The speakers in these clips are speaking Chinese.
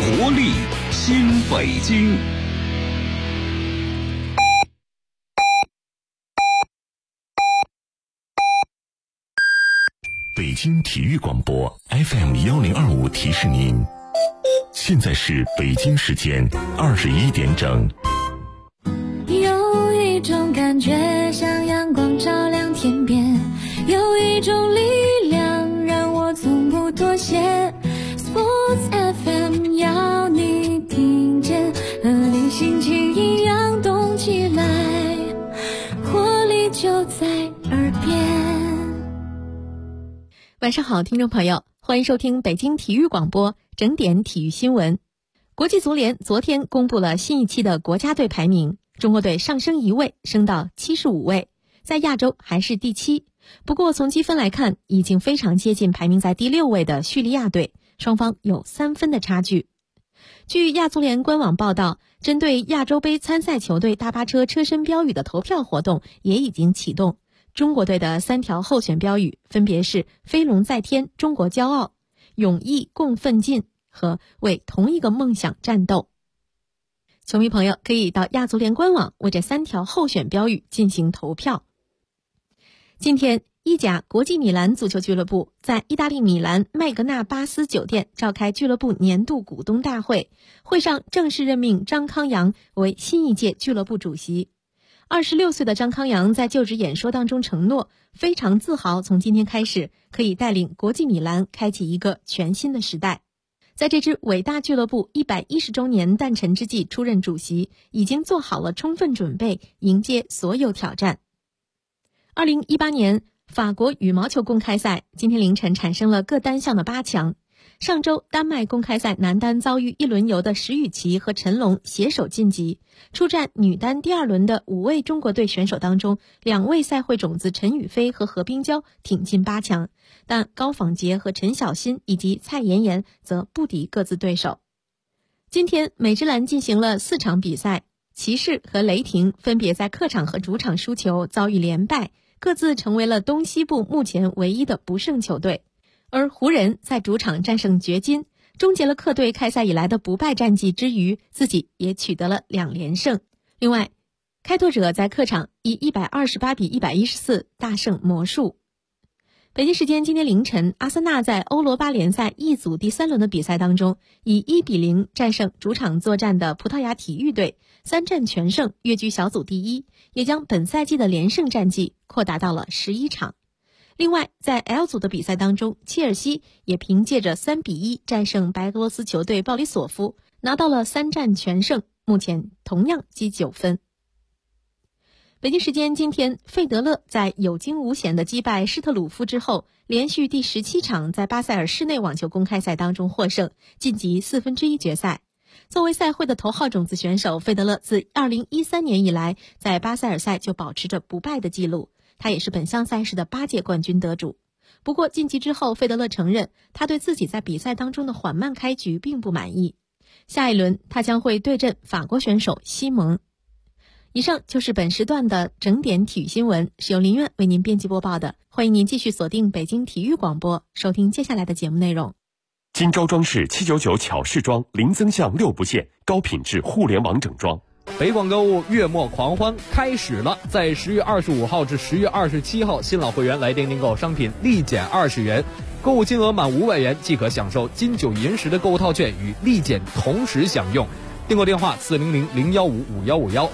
活力新北京。 北京体育广播 FM1025 提示您，现在是北京时间21点整。 有一种感觉像阳光照亮天边，有一种力量让我从不妥协。 Sports FM 要你听见，和你心情一样动起来，活力就在耳边。 晚上好，听众朋友，欢迎收听北京体育广播整点体育新闻。国际足联昨天公布了新一期的国家队排名，中国队上升1位，升到75位，在亚洲还是第7。不过从积分来看，已经非常接近排名在第6位的叙利亚队，双方有3分的差距。据亚足联官网报道，针对亚洲杯参赛球队大巴车车身标语的投票活动也已经启动。中国队的3条候选标语分别是飞龙在天，中国骄傲，勇毅共奋进和为同一个梦想战斗。球迷朋友可以到亚足联官网为这3条候选标语进行投票。今天，意甲国际米兰足球俱乐部在意大利米兰麦格纳巴斯酒店召开俱乐部年度股东大会，会上正式任命张康阳为新一届俱乐部主席。26岁的张康阳在就职演说当中承诺，非常自豪从今天开始可以带领国际米兰开启一个全新的时代。在这支伟大俱乐部110周年诞辰之际出任主席，已经做好了充分准备，迎接所有挑战。2018年法国羽毛球公开赛今天凌晨产生了各单项的8强。上周丹麦公开赛男单遭遇1轮游的石宇奇和陈龙携手晋级，出战女单第2轮的5位中国队选手当中，2位赛会种子陈雨菲和何冰娇挺进8强，但高仿洁和陈小新以及蔡妍妍则不敌各自对手。今天美职篮进行了4场比赛，骑士和雷霆分别在客场和主场输球，遭遇连败，各自成为了东西部目前唯一的不胜球队。而湖人在主场战胜掘金，终结了客队开赛以来的不败战绩之余，自己也取得了2连胜。另外，开拓者在客场以128比114大胜魔术。北京时间今天凌晨，阿森纳在欧罗巴联赛 E 组第3轮的比赛当中，以1比0战胜主场作战的葡萄牙体育队，3战全胜，跃居小组第1，也将本赛季的连胜战绩扩大到了11场。另外，在 L 组的比赛当中，切尔西也凭借着3比1战胜白俄罗斯球队鲍里索夫，拿到了3战全胜，目前同样积9分。北京时间今天，费德勒在有惊无险的击败施特鲁夫之后，连续第17场在巴塞尔室内网球公开赛当中获胜，晋级1/4决赛。作为赛会的头号种子选手，费德勒自2013年以来在巴塞尔赛就保持着不败的记录，他也是本项赛事的8届冠军得主。不过晋级之后，费德勒承认他对自己在比赛当中的缓慢开局并不满意。下一轮他将会对阵法国选手西蒙。以上就是本时段的整点体育新闻，是由林苑为您编辑播报的。欢迎您继续锁定北京体育广播，收听接下来的节目内容。 金招装饰799巧饰装，零增项6不限，高品质互联网整装。 北广购物月末狂欢开始了，在10月25号至10月27号，新老会员来店订购商品立减20元，购物金额满500元即可享受金9银10的购物套券与立减同时享用。订购电话400-015-5151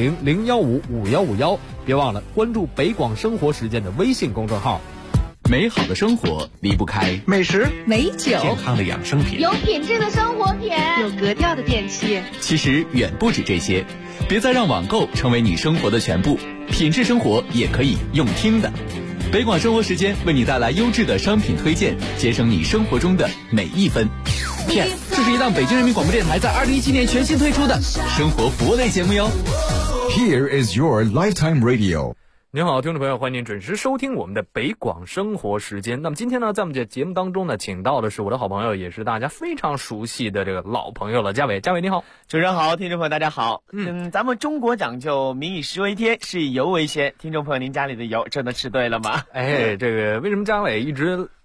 400-015-5151，别忘了关注北广生活时间的微信公众号。 美好的生活离不开美食、 美酒、 健康的养生品， 有品质的生活品， 有格调的电器。 其实远不止这些，别再让网购成为你生活的全部，品质生活也可以用听的。北广生活时间为你带来优质的商品推荐，节省你生活中的每一分。Yes， 这是一档北京人民广播电台在2017年全新推出的生活服务类节目哟。 Here is your lifetime radio。 您好，听众朋友，欢迎您准时收听我们的北广生活时间。那么今天呢，在我们这节目当中呢，请到的是我的好朋友，也是大家非常熟悉的这个老朋友了，嘉伟。嘉伟你好。 主持人好，听众朋友大家好。咱们中国讲究民以食为天，食以油为先。听众朋友，您家里的油真的吃对了吗？ 这个为什么嘉伟一直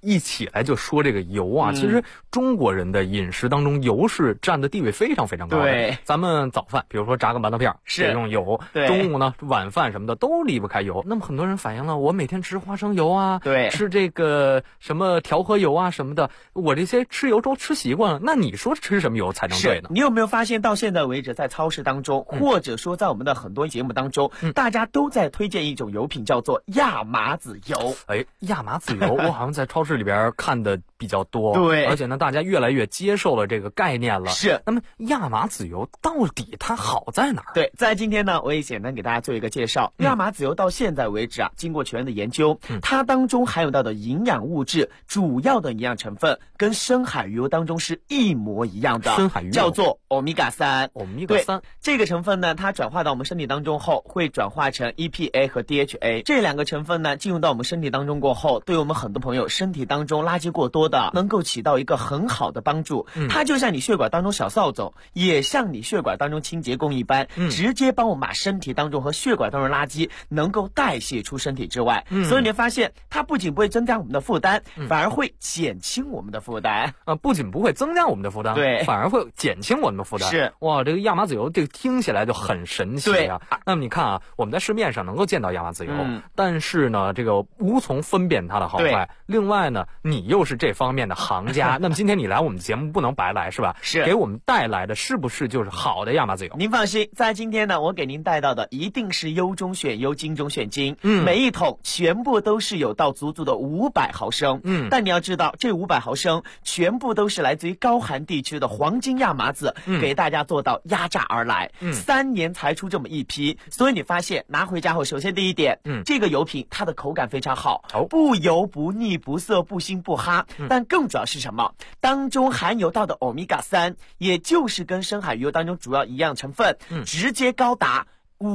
一起来就说这个油啊，其实中国人的饮食当中油是占的地位非常非常高的。 对， 咱们早饭比如说炸个馒头片是得用油， 对， 中午呢晚饭什么的都离不开油。那么很多人反映了，我每天吃花生油啊， 对， 吃这个什么调和油啊什么的，我这些吃油都吃习惯了，那你说吃什么油才能对呢？ 你有没有发现到现在为止，在超市当中，或者说在我们的很多节目当中，大家都在推荐一种油品，叫做亚麻籽油。 亚麻籽油我好像在超市里边看的比较多， 对， 而且呢大家越来越接受了这个概念了。 是， 那么亚麻籽油到底它好在哪儿？ 对，在今天呢我也简单给大家做一个介绍。亚麻籽油到现在为止啊，经过全面的研究，它当中含有到的营养物质，主要的营养成分跟深海鱼油当中是一模一样的， 深海鱼油叫做欧米伽3。 欧米伽3 这个成分呢，它转化到我们身体当中后，会转化成 EPA 和 DHA 这两个成分呢，进入到我们身体当中过后，对我们很多朋友身体当中垃圾过多的，能够起到一个很好的帮助。它就像你血管当中小扫帚，也像你血管当中清洁工一般，直接帮我们把身体当中和血管当中的垃圾能够代谢出身体之外。所以你会发现，它不仅不会增加我们的负担，反而会减轻我们的负担。 不仅不会增加我们的负担， 对， 反而会减轻我们的负担。 是， 哇，这个亚麻籽油这个听起来就很神奇啊。那么你看啊，我们在市面上能够见到亚麻籽油，但是呢，这个无从分辨它的好坏。另外呢，你又是这方面的行家，那么今天你来我们节目不能白来，是吧？ 是， 给我们带来的是不是就是好的亚麻籽油？ 您放心，在今天呢，我给您带到的一定是优中选优，精中选精。每一桶全部都是有到足足的500毫升。但你要知道，这500毫升全部都是来自于高寒地区的黄金亚麻籽，给大家做到压榨而来。3年才出这么一批，所以你发现拿回家后，首先第一点，这个油品它的口感非常好，不油不腻不涩不腥不哈。但更主要是什么？当中含有到的欧米伽3，也就是跟深海鱼油当中主要一样成分，直接高达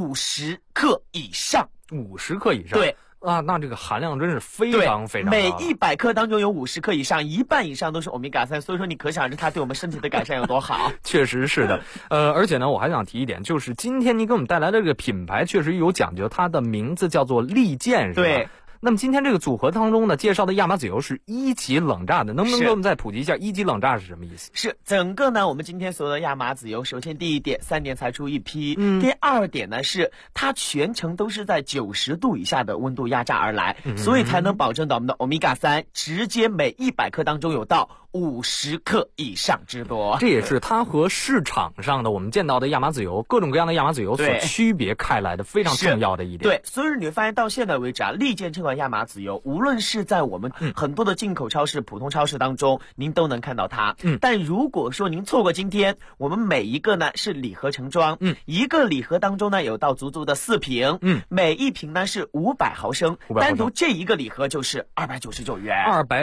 50克以上。 50克以上？ 对。 那这个含量真是非常非常高，每100克当中有50克以上，一半以上都是欧米伽3，所以说你可想而知它对我们身体的改善有多好。 确实是的，而且呢，我还想提一点，就是今天你给我们带来的这个品牌确实有讲究，它的名字叫做利剑，是吧？ 对。 那么今天这个组合当中呢，介绍的亚麻籽油是1级冷榨的，能不能给我们再普及一下1级冷榨是什么意思？ 是整个呢，我们今天所有的亚麻籽油，首先第一点，3年才出一批；第二点呢是它全程都是在90度以下的温度压榨而来，所以才能保证到我们的欧米伽3直接每100克当中有到50克以上之多。 这也是它和市场上的我们见到的亚麻籽油，各种各样的亚麻籽油所区别开来的非常重要的一点。 对，所以你会发现到现在为止啊，利剑这款亚麻籽油，无论是在我们很多的进口超市、普通超市当中，您都能看到它。但如果说您错过今天，我们每一个呢是礼盒成装，一个礼盒当中呢有到足足的4瓶，每一瓶呢是500毫升，单独这一个礼盒就是299元。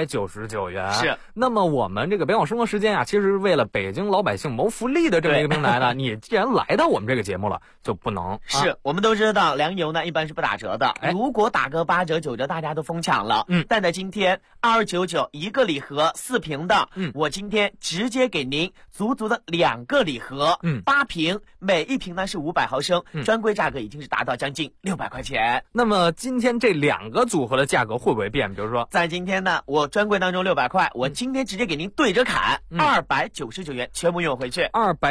299元。 是。 那么我们这个北广生活时间啊，其实是为了北京老百姓谋福利的这么一个平台呢，你既然来到我们这个节目了，就不能是我们都知道粮油呢一般是不打折的，如果打个8折9折，大家都疯抢了。但在今天2299一个礼盒4瓶的，我今天直接给您足足的2个礼盒，8瓶，每一瓶呢是500毫升，专柜价格已经是达到将近600块钱。 那么今天这2个组合的价格会不会变？比如说在今天呢，我专柜当中600块，我今天直接给您对折砍299元，全部用回去。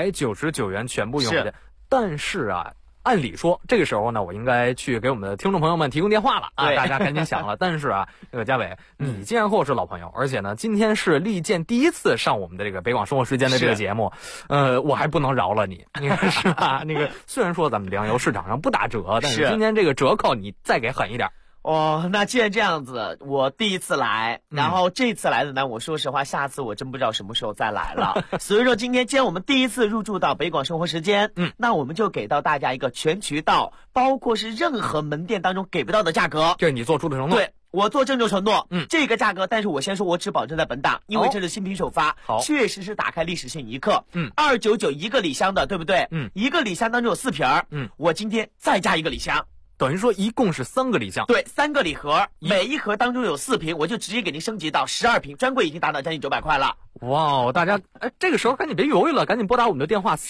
299元全部用回去。但是啊，按理说这个时候呢，我应该去给我们的听众朋友们提供电话了啊，大家赶紧想了。但是啊，这个嘉伟，你既然和我是老朋友，而且呢，今天是利剑第一次上我们的这个北广生活时间的这个节目，我还不能饶了你，你看是吧？那个虽然说咱们粮油市场上不打折，但是今天这个折扣你再给狠一点。 那既然这样子，我第一次来，然后这次来的呢，我说实话，下次我真不知道什么时候再来了。所以说今天既然我们第一次入驻到北广生活时间，那我们就给到大家一个全渠道，包括是任何门店当中给不到的价格。 这是你做出的承诺。 对，我做郑重承诺，这个价格，但是我先说，我只保证在本档，因为这是新品首发，确实是打开历史性一刻。299一个礼箱的，对不对？一个礼箱当中有4瓶，我今天再加一个礼箱。 等于说一共是3个礼箱， 对，3个礼盒，每一盒当中有4瓶，我就直接给您升级到12瓶，专柜已经达到将近900块了。 哇，大家这个时候赶紧别犹豫了，赶紧拨打我们的电话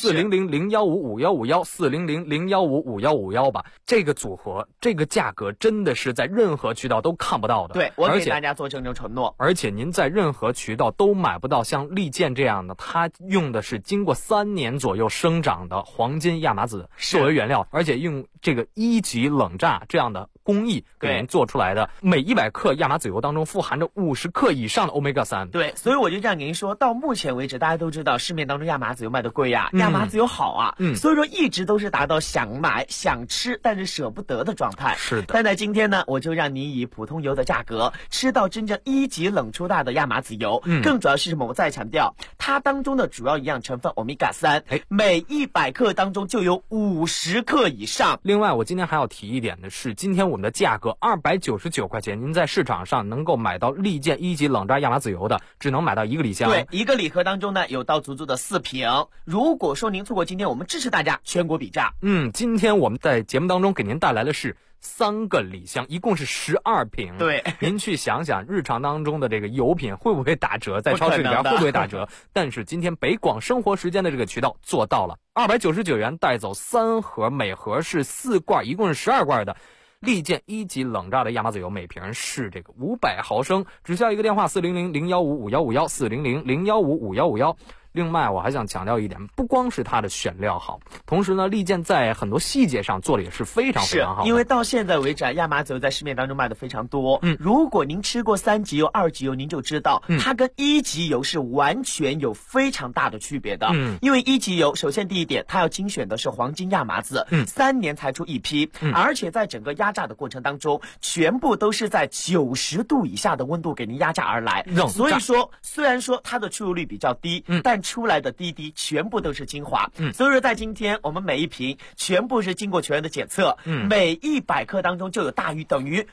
400-015-5151，400-015-5151吧。这个组合，这个价格真的是在任何渠道都看不到的。 对，我给大家做郑重承诺。 而且您在任何渠道都买不到像利剑这样的，它用的是经过3年左右生长的黄金亚麻籽作为原料，而且用这个1级冷榨这样的工艺给您做出来的，每100克亚麻籽油当中富含着50克以上的 Omega-3。 对，所以我就这样跟您说，到目前为止，大家都知道市面当中亚麻籽油卖的贵呀，亚麻籽油好啊，所以说一直都是达到想买想吃但是舍不得的状态。 是的。 但在今天呢，我就让您以普通油的价格吃到真正1级冷出榨的亚麻籽油。更主要是什么？我再强调，它当中的主要营养成分 Omega-3，每100克当中就有50克以上。 另外，我今天还要提一点的是，今天我们的价格299块钱，您在市场上能够买到利剑1级冷榨亚麻籽油的，只能买到1个礼箱。 对，一个礼盒当中呢有到足足的4瓶。如果说您错过今天，我们支持大家全国比价。 今天我们在节目当中给您带来的是3个礼箱，一共是12瓶。 对， 您去想想日常当中的这个油品会不会打折，在超市里边会不会打折？但是今天北广生活时间的这个渠道做到了，299元带走3盒，每盒是4罐，一共是12罐的利剑1级冷榨的亚麻籽油，每瓶是这个500毫升，只需要一个电话400-015-5151，400-015-5151。另外我还想强调一点，不光是它的选料好，同时呢利剑在很多细节上做的也是非常非常好的。 因为到现在为止亚麻籽油在市面当中卖的非常多。如果您吃过3级油、2级油，您就知道它跟1级油是完全有非常大的区别的。因为1级油首先第一点，它要精选的是黄金亚麻籽，3年才出一批，而且在整个压榨的过程当中全部都是在90度以下的温度给您压榨而来。所以说虽然说它的出油率比较低，但出来的滴全部都是精华。所以说在今天我们每一瓶全部是经过全员的检测，每100克当中就有大于等于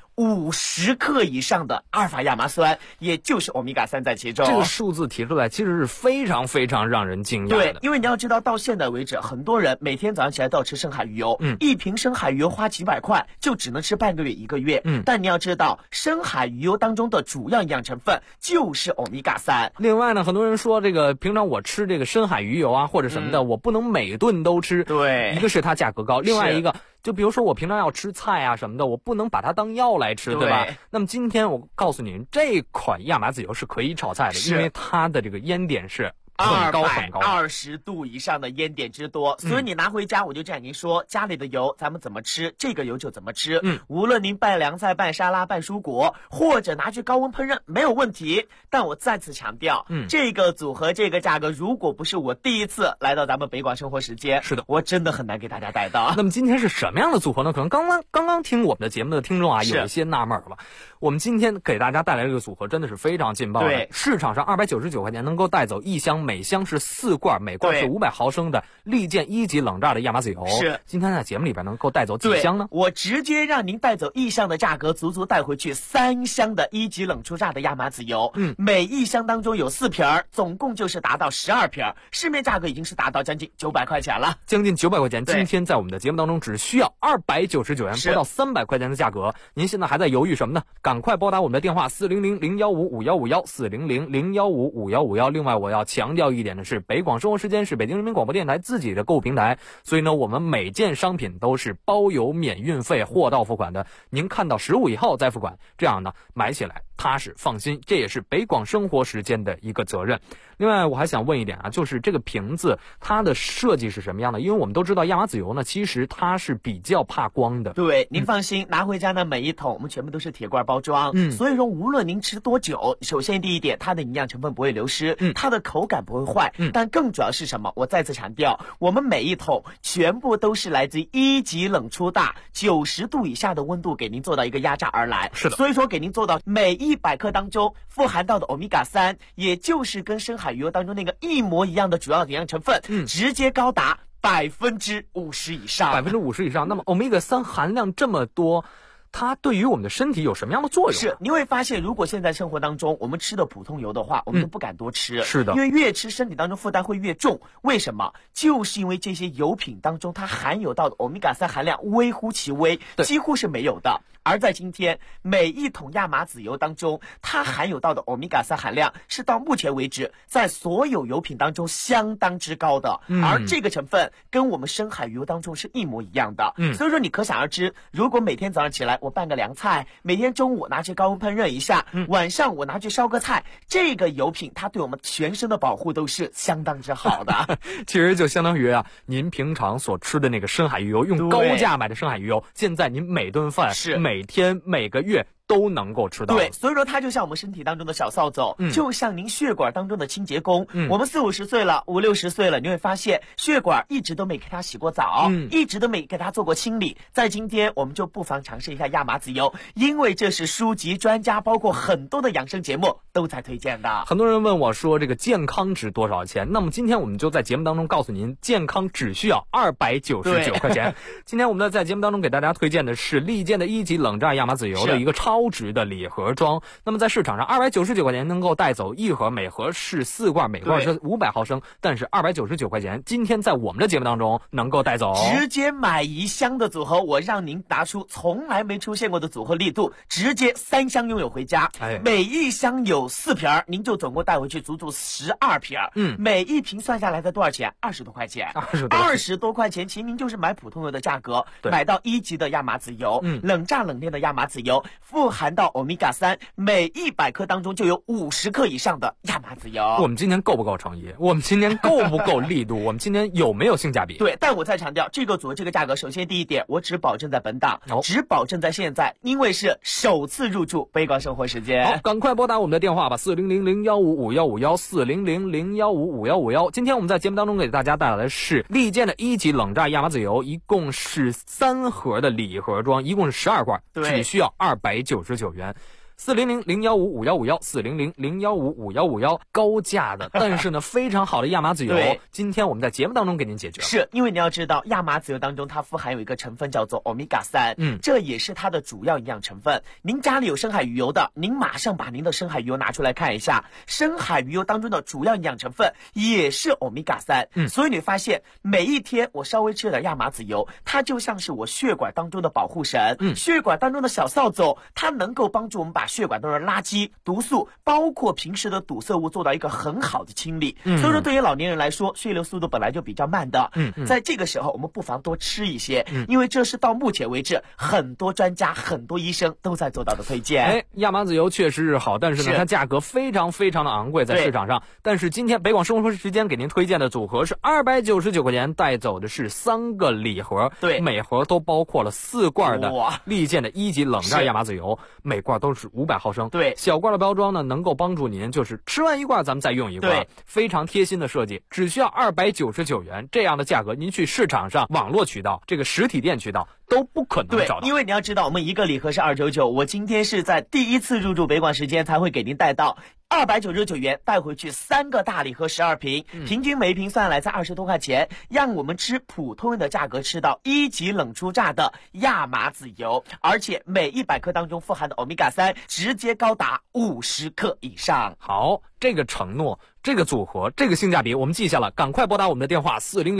50克以上的阿尔法亚麻酸，也就是 Omega-3 在其中。 这个数字提出来其实是非常非常让人惊讶的。 对，因为你要知道到现在为止，很多人每天早上起来都要吃深海鱼油，一瓶深海鱼油花几百块就只能吃半个月1个月。但你要知道深海鱼油当中的主要营养成分就是 Omega-3。 另外呢，很多人说这个平常我吃这个深海鱼油啊或者什么的，我不能每顿都吃。 对， 一个是它价格高，另外一个就比如说我平常要吃菜啊什么的，我不能把它当药来吃，对吧？那么今天我告诉您，这款亚麻籽油是可以炒菜的，因为它的这个烟点是很高很高 ，220度以上的烟点之多，所以你拿回家，我就这样跟您说，家里的油咱们怎么吃，这个油就怎么吃。无论您拌凉菜、拌沙拉、拌蔬果，或者拿去高温烹饪，没有问题。但我再次强调，这个组合这个价格，如果不是我第一次来到咱们北广生活时间， 是的， 我真的很难给大家带到。 那么今天是什么样的组合呢？可能刚刚听我们的节目的听众啊，有一些纳闷了。我们今天给大家带来这个组合真的是非常劲爆的。 对， 市场上299块钱能够带走1箱，每箱是4罐，每罐是500毫升的利剑1级冷榨的亚麻籽油。 是， 今天在节目里边能够带走几箱呢？ 我直接让您带走1箱的价格，足足带回去3箱的1级冷出榨的亚麻籽油。每1箱当中有4瓶，总共就是达到12瓶，市面价格已经是达到将近900块钱了， 将近900块钱。今天在我们的节目当中只需要299元，不到300块钱的价格。您现在还在犹豫什么呢？赶快拨打我们的电话400-015-5151，400-015-5151。另外我要强调一点的是，北广生活时间是北京人民广播电台自己的购物平台，所以呢我们每件商品都是包邮免运费，货到付款的。您看到15以后再付款，这样呢买起来踏实放心，这也是北广生活时间的一个责任。另外我还想问一点啊，就是这个瓶子它的设计是什么样的？因为我们都知道亚麻籽油呢其实它是比较怕光的。 对，您放心，拿回家呢每一桶我们全部都是铁罐包装，所以说无论您吃多久，首先第一点，它的营养成分不会流失，它的口感不会坏，但更主要是什么？我再次强调，我们每一桶全部都是来自于1级冷出榨90度以下的温度给您做到一个压榨而来。 是的， 所以说给您做到每100克当中富含到的 Omega-3，也就是跟深海鱼油当中那个一模一样的主要营养成分，直接高达50%以上。 50%以上。那么 Omega-3 含量这么多， 它对于我们的身体有什么样的作用？ 是，你会发现，如果现在生活当中我们吃的普通油的话，我们都不敢多吃。 是的， 因为越吃身体当中负担会越重。为什么？就是因为这些油品当中它含有到的欧米伽3含量微乎其微，几乎是没有的。而在今天，每一桶亚麻籽油当中，它含有到的欧米伽3含量是到目前为止在所有油品当中相当之高的。而这个成分跟我们深海鱼油当中是一模一样的。所以说你可想而知，如果每天早上起来我拌个凉菜，每天中午拿去高温烹饪一下，晚上我拿去烧个菜，这个油品它对我们全身的保护都是相当之好的。 其实就相当于您平常所吃的那个深海鱼油，用高价买的深海鱼油，现在您每顿饭是每天每个月都能够吃到。 对，所以说它就像我们身体当中的小扫帚，就像您血管当中的清洁工。我们40-50岁了，50、60岁了，你会发现血管一直都没给它洗过澡，一直都没给它做过清理。在今天我们就不妨尝试一下亚麻籽油，因为这是书籍专家包括很多的养生节目都在推荐的。 很多人问我说这个健康值多少钱，那么今天我们就在节目当中告诉您，健康只需要299块钱。今天我们在节目当中给大家推荐的是利健的1级冷榨亚麻籽油的一个超值的礼盒装。那么在市场上299块钱能够带走一盒，每盒是4罐，每罐是500毫升，但是299块钱今天在我们的节目当中能够带走， 直接买1箱的组合，我让您拿出从来没出现过的组合力度，直接3箱拥有回家。每一箱有4瓶，您就总共带回去足足12瓶。每一瓶算下来的多少钱？20多块钱。20多块钱，其实您就是买普通油的价格，买到1级的亚麻籽油，冷榨冷链的亚麻籽油，富含到欧米伽3，每100克当中就有50克以上的亚麻籽油。 我们今天够不够诚意？我们今天够不够力度？我们今天有没有性价比？ 对，但我再强调，这个组合这个价格，首先第一点，我只保证在本档，只保证在现在，因为是首次入驻北广生活时间。 好，赶快拨打我们的电话吧，400-015-5151，400-015-5151。今天我们在节目当中给大家带来的是利健的1级冷榨亚麻籽油，一共是3盒的礼盒装，一共是12罐，只需要299元。400-015-5151，400-015-5151，高价的，但是呢非常好的亚麻籽油，今天我们在节目当中给您解决。 是因为你要知道，亚麻籽油当中它富含有一个成分叫做欧米伽3，这也是它的主要营养成分。您家里有深海鱼油的，您马上把您的深海鱼油拿出来看一下，深海鱼油当中的主要营养成分也是欧米伽3。所以你发现每一天我稍微吃点亚麻籽油，它就像是我血管当中的保护神，血管当中的小扫帚，它能够帮助我们把血管当中的垃圾、毒素，包括平时的堵塞物做到一个很好的清理。所以说对于老年人来说，血流速度本来就比较慢的，在这个时候我们不妨多吃一些，因为这是到目前为止很多专家、很多医生都在做到的推荐。 亚麻籽油确实是好，但是呢它价格非常非常的昂贵在市场上。但是今天北广生活时间给您推荐的组合是299块钱，带走的是3个礼盒，每盒都包括了4罐的利健的1级冷榨亚麻籽油，每罐都是500毫升。小罐的包装呢，能够帮助您就是吃完1罐咱们再用1罐，非常贴心的设计，只需要299元。这样的价格您去市场上网络渠道、这个实体店渠道都不可能找到。 因为你要知道，我们一个礼盒是299，我今天是在第一次入驻北广时间才会给您带到299元，带回去3个大礼盒12瓶，平均每一瓶算下来在20多块钱，让我们吃普通的价格吃到1级冷出榨的亚麻籽油，而且每100克当中富含的欧米伽3直接高达50克以上。 好，这个承诺，这个组合，这个性价比我们记下了，赶快拨打我们的电话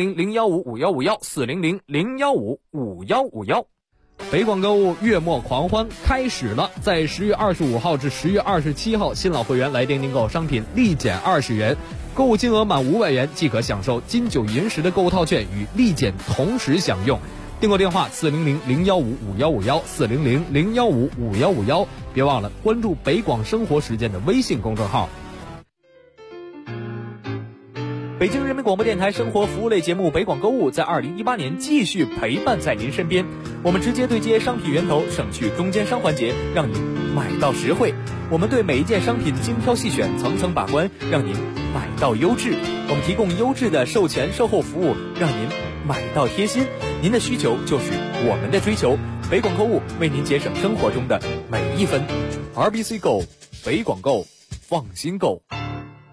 400-015-5151，400-015-5151。 北广购物月末狂欢开始了，在10月25号至10月27号，新老会员来店订购商品立减20元，购物金额满500元即可享受金九银十的购物套券与立减同时享用。订购电话400-015-5151，400-015-5151，别忘了关注北广生活时间的微信公众号。北京人民广播电台生活服务类节目北广购物在2018年继续陪伴在您身边，我们直接对接商品源头，省去中间商环节，让您买到实惠。我们对每一件商品精挑细选，层层把关，让您买到优质。我们提供优质的售前售后服务，让您买到贴心。您的需求就是我们的追求，北广购物为您节省生活中的每一分。RBC 购，北广购，放心购。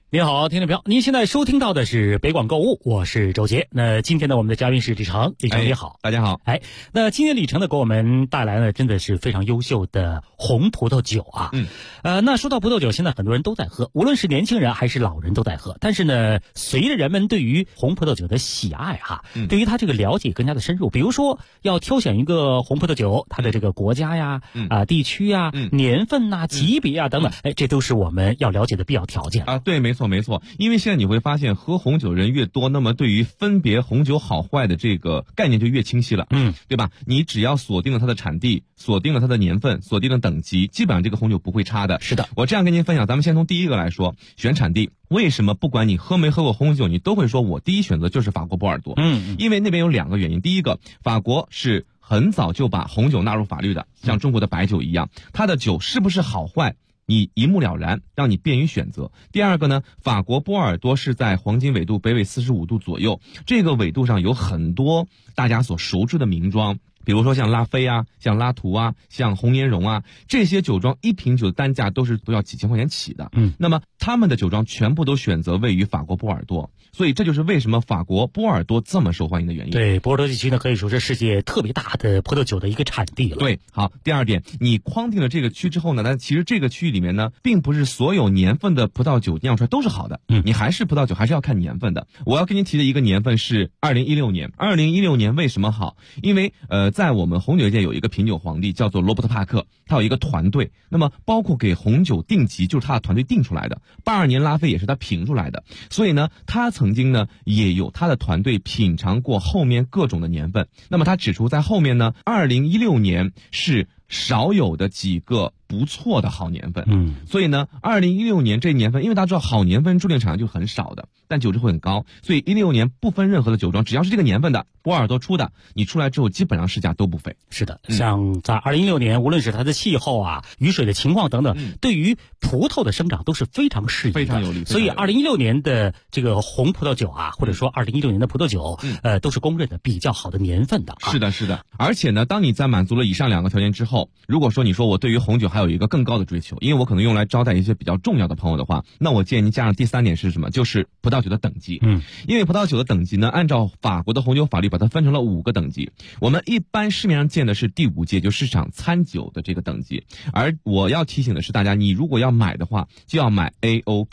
您好，听众朋友，您现在收听到的是北广购物，我是周杰。那今天呢，我们的嘉宾是李成，李成你好， 大家好。 那今天李成呢给我们带来了真的是非常优秀的红葡萄酒啊。那说到葡萄酒，现在很多人都在喝，无论是年轻人还是老人都在喝。但是呢，随着人们对于红葡萄酒的喜爱对于它这个了解更加的深入，比如说要挑选一个红葡萄酒，它的这个国家呀、地区呀、年份呐、级别啊等等，这都是我们要了解的必要条件啊。对，没错。因为现在你会发现，喝红酒人越多，那么对于分别红酒好坏的这个概念就越清晰了，对吧？你只要锁定了它的产地，锁定了它的年份，锁定了等级，基本上这个红酒不会差的。 是的， 我这样跟您分享，咱们先从第一个来说，选产地。为什么不管你喝没喝过红酒，你都会说我第一选择就是法国波尔多？因为那边有2个原因。第一个，法国是很早就把红酒纳入法律的，像中国的白酒一样，它的酒是不是好坏你一目了然，让你便于选择。第二个呢，法国波尔多是在黄金纬度北纬45度左右，这个纬度上有很多大家所熟知的名庄，比如说像拉菲啊，像拉图啊，像红颜绒啊，这些酒庄一瓶酒的单价都要几千块钱起的。那么他们的酒庄全部都选择位于法国波尔多，所以这就是为什么法国波尔多这么受欢迎的原因。 对，波尔多地区呢可以说是世界特别大的葡萄酒的一个产地了。 对，好，第二点，你框定了这个区之后呢，但其实这个区域里面呢，并不是所有年份的葡萄酒酿出来都是好的。你还是葡萄酒还是要看年份的。我要跟您提的一个年份是2016年。2016年为什么好？因为在我们红酒界有一个品酒皇帝叫做罗伯特帕克，他有一个团队，那么包括给红酒定级就是他的团队定出来的。82年拉菲也是他评出来的，所以呢，他曾经呢也有他的团队品尝过后面各种的年份。那么他指出，在后面呢，2016年是少有的几个不错的好年份。所以呢，2016年这年份，因为大家知道好年份注定产量就很少的，但酒质会很高，所以16年不分任何的酒庄，只要是这个年份的波尔多出的，你出来之后基本上市价都不菲。 是的，像在2016年，无论是它的气候啊、雨水的情况等等，对于葡萄的生长都是非常适宜的， 非常有利。 所以2016年的这个红葡萄酒啊，或者说2016年的葡萄酒，都是公认的比较好的年份的。 是的，是的。而且呢，当你在满足了以上2个条件之后，如果说你说我对于红酒还有一个更高的追求，因为我可能用来招待一些比较重要的朋友的话，那我建议您加上第3点是什么？就是葡萄酒的等级。因为葡萄酒的等级呢，按照法国的红酒法律把它分成了5个等级。我们一般市面上见的是第5阶，就市场餐酒的这个等级。而我要提醒的是大家，你如果要买的话，就要买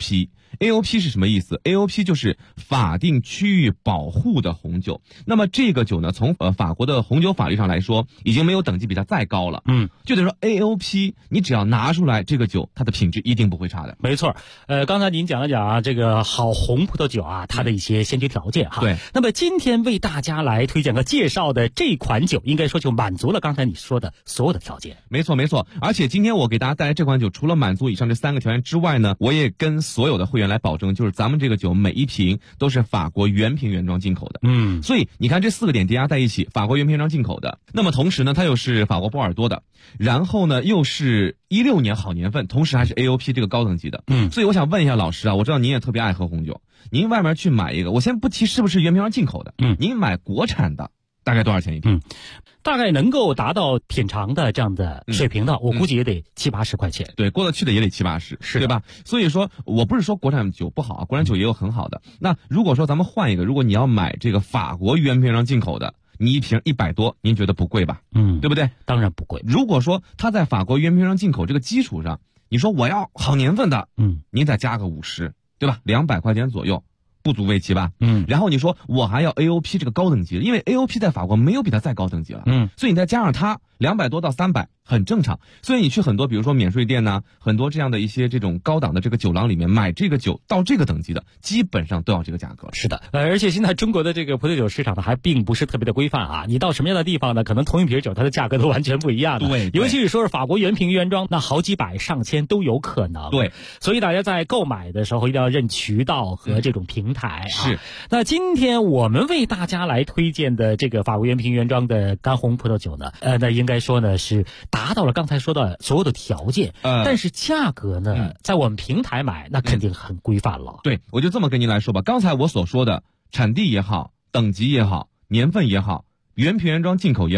AOP。AOP 是什么意思？ AOP 就是法定区域保护的红酒。那么这个酒呢，从法国的红酒法律上来说，已经没有等级比它再高了。就得说 AOP 你只要拿出来，这个酒它的品质一定不会差的。 没错。刚才您讲了讲这个好红葡萄酒啊，它的一些先决条件哈。 对。 那么今天为大家来推荐和介绍的这款酒，应该说就满足了刚才你说的所有的条件。 没错没错。而且今天我给大家带来这款酒，除了满足以上这3个条件之外呢，我也跟所有的会员来保证，就是咱们这个酒每一瓶都是法国原瓶原装进口的。所以你看这4个点叠加在一起，法国原瓶原装进口的，那么同时呢，它又是法国波尔多的，然后呢又是16年好年份，同时还是 AOP 这个高等级的。所以我想问一下老师啊，我知道您也特别爱喝红酒，您外面去买一个，我先不提是不是原瓶原装进口的，您买国产的大概多少钱一瓶？ 大概能够达到品尝的这样的水平的，我估计也得70-80块钱。 对，过得去的也得70-80，是对吧？所以说我不是说国产酒不好啊，国产酒也有很好的。那如果说咱们换一个，如果你要买这个法国原瓶原装进口的，你一瓶100多，您觉得不贵吧？对不对？ 当然不贵。 如果说它在法国原瓶原装进口这个基础上，你说我要好年份的，您再加个50，对吧？200块钱左右。不足为奇吧？然后你说我还要 AOP 这个高等级，因为 AOP 在法国没有比它再高等级了，所以你再加上它200多到300，很正常。所以你去很多比如说免税店呐，很多这样的一些这种高档的这个酒廊里面买这个酒到这个等级的，基本上都要这个价格。 是的，而且现在中国的这个葡萄酒市场呢，还并不是特别的规范啊。你到什么样的地方呢？可能同一瓶酒它的价格都完全不一样的。 对， 尤其是说是法国原瓶原装，那好几百上千都有可能。 对， 所以大家在购买的时候一定要认渠道和这种平台啊。 是。 那今天我们为大家来推荐的这个法国原瓶原装的干红葡萄酒呢，那应该说呢是达到了刚才说的所有的条件，但是价格呢，在我们平台买那肯定很规范了。 对，我就这么跟您来说吧，刚才我所说的产地也好，等级也好，年份也好，原瓶原装进口也好，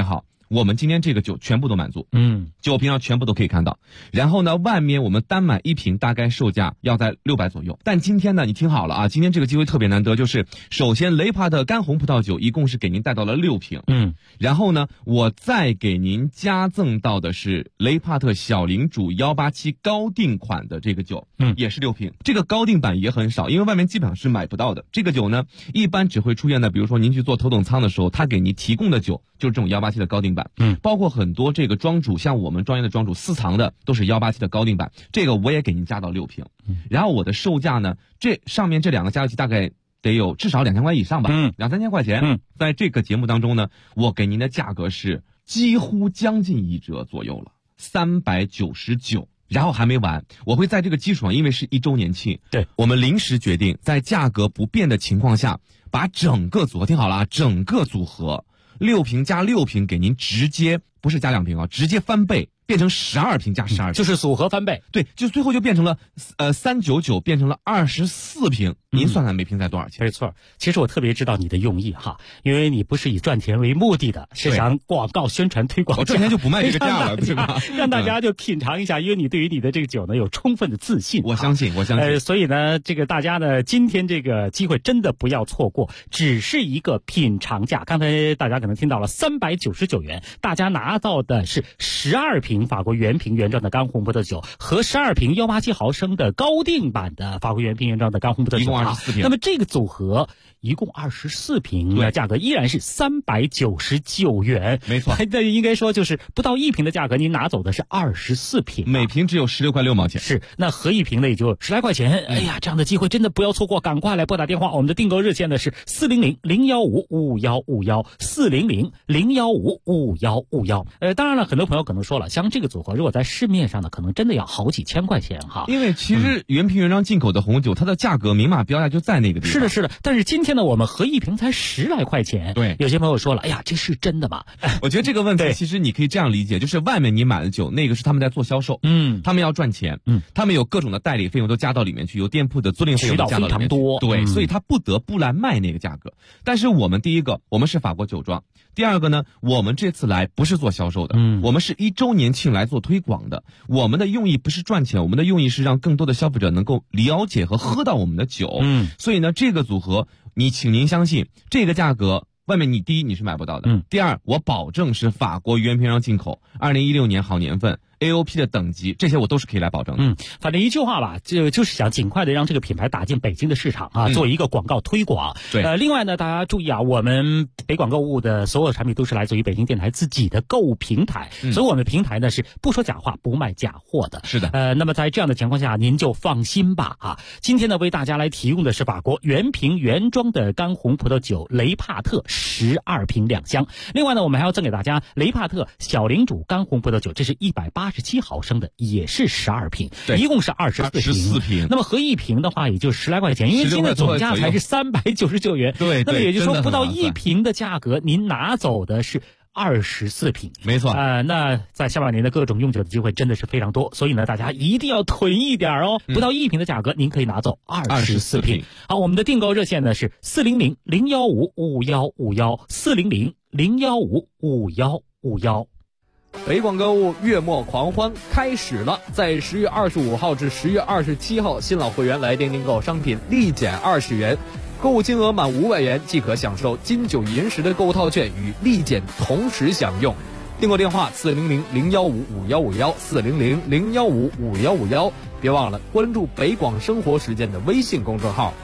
我们今天这个酒全部都满足，酒瓶上全部都可以看到。然后呢，外面我们单买一瓶大概售价要在600左右。但今天呢，你听好了啊，今天这个机会特别难得，就是首先雷帕特干红葡萄酒一共是给您带到了6瓶，然后呢，我再给您加赠到的是雷帕特小领主187高定款的这个酒，也是6瓶。这个高定版也很少，因为外面基本上是买不到的。这个酒呢，一般只会出现在比如说您去做头等舱的时候，他给您提供的酒就是这种187的高定版。包括很多这个庄主，像我们专业的庄主私藏的都是187的高定版，这个我也给您加到6瓶。然后我的售价呢，这上面这2个加一起大概得有至少2000块以上吧，2-3千块钱。在这个节目当中呢，我给您的价格是几乎将近1折左右了，399。然后还没完，我会在这个基础上，因为是1周年庆，对，我们临时决定在价格不变的情况下，把整个组合听好了啊，整个组合6瓶加6瓶给您直接不是加2瓶啊，直接翻倍变成12瓶加12瓶， 就是组合翻倍。 对，就最后就变成了399变成了24瓶，您算算每瓶才多少钱？ 没错，其实我特别知道你的用意哈，因为你不是以赚钱为目的的，是想广告宣传推广。 我赚钱就不卖这个价了，对吧？ 让大家就品尝一下，因为你对于你的这个酒呢有充分的自信。 我相信。 所以呢，这个大家呢，今天这个机会真的不要错过，只是一个品尝价。刚才大家可能听到了399元，大家拿到的是12瓶法国原瓶原装的干红葡萄酒和12瓶187毫升的高定版的法国原瓶原装的干红葡萄酒， 一共24瓶。 那么这个组合一共24瓶，的价格依然是399元。 没错， 那应该说就是不到1瓶的价格，您拿走的是24瓶， 每瓶只有16块6毛钱。 是，那合1瓶呢也就10来块钱。哎呀，这样的机会真的不要错过，赶快来拨打电话。我们的订购热线呢是400-015-5151，400-015-5151。当然了，很多朋友可能说了，像这个组合如果在市面上呢，可能真的要好几千块钱哈。 因为其实原瓶原装进口的红酒，它的价格明码标价就在那个地方。 是的。但是今天呢，我们合1瓶才10来块钱。 对， 有些朋友说了，哎呀，这是真的吗？ 我觉得这个问题其实你可以这样理解，就是外面你买的酒，那个是他们在做销售，他们要赚钱，他们有各种的代理费用都加到里面去，有店铺的租赁费用加到里面去， 非常多， 对，所以他不得不来卖那个价格。但是我们第一个，我们是法国酒庄；第二个呢，我们这次来不是做销售的，我们是1周年庆来做推广的。我们的用意不是赚钱，我们的用意是让更多的消费者能够了解和喝到我们的酒。所以呢，这个组合，请您相信，这个价格外面第一你是买不到的，第二我保证是法国原瓶原装进口，2016年好年份。AOP 的等级，这些我都是可以来保证的。 反正一句话吧，就是想尽快的让这个品牌打进北京的市场啊，做一个广告推广。 对， 另外呢，大家注意啊，我们北广购物的所有产品都是来自于北京电台自己的购物平台，所以我们平台呢是不说假话，不卖假货的。 是的。 那么在这样的情况下，您就放心吧啊。今天呢，为大家来提供的是法国原瓶原装的干红葡萄酒雷帕特12瓶2箱。另外呢，我们还要赠给大家雷帕特小领主干红葡萄酒，这是187毫升的，也是12瓶，一共是24瓶。那么合1瓶的话，也就10来块钱，因为今天的总价才是399元。 对， 那么也就是说，不到1瓶的价格，您拿走的是24瓶。 没错。 那在下半年的各种用酒的机会真的是非常多，所以呢，大家一定要囤一点哦。不到1瓶的价格，您可以拿走24瓶。好，我们的订购热线呢是400-015-5151，400-015-5151。 北广购物月末狂欢开始了，在10月25号至10月27号，新老会员来电订购商品立减20元，购物金额满500元即可享受金九银十的购物套券与立减同时享用。订购电话400-015-5151，400-015-5151，别忘了关注北广生活实践的微信公众号。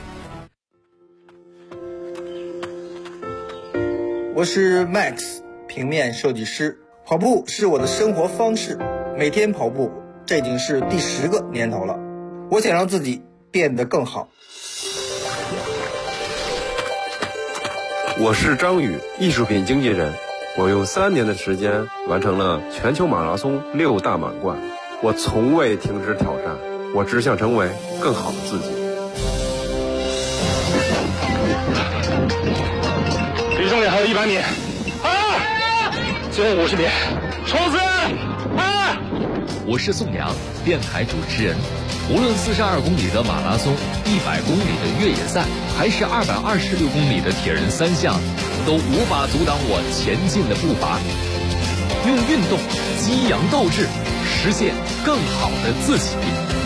我是 Max， 平面设计师。跑步是我的生活方式，每天跑步，这已经是第10个年头了。我想让自己变得更好。 我是张宇，艺术品经纪人。我用3年的时间完成了全球马拉松6大满贯。我从未停止挑战，我只想成为更好的自己。 离终点还有100米。最后50米，冲刺！ 我是宋阳，电台主持人。无论42公里的马拉松、100公里的越野赛，还是226公里的铁人3项，都无法阻挡我前进的步伐。 用运动激扬斗志，实现更好的自己。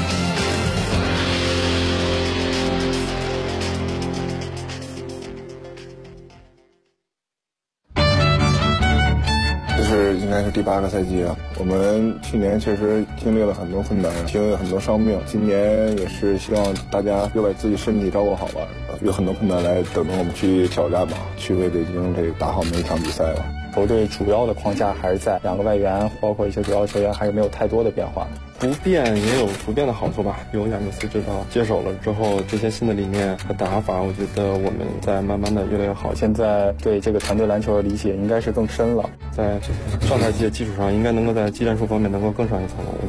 应该是第8个赛季啊，我们去年确实经历了很多困难，经历了很多伤病，今年也是希望大家又把自己身体照顾好吧，有很多困难来等着我们去挑战吧，去为北京这个打好每一场比赛吧。 球队主要的框架还是在2个外援，包括一些主要球员还是没有太多的变化。 不变也有不变的好处吧。由亚米斯指导接手了之后，这些新的理念和打法，我觉得我们在慢慢的越来越好。 现在对这个团队篮球的理解应该是更深了， 在上赛季的基础上，应该能够在技战术方面能够更上一层楼。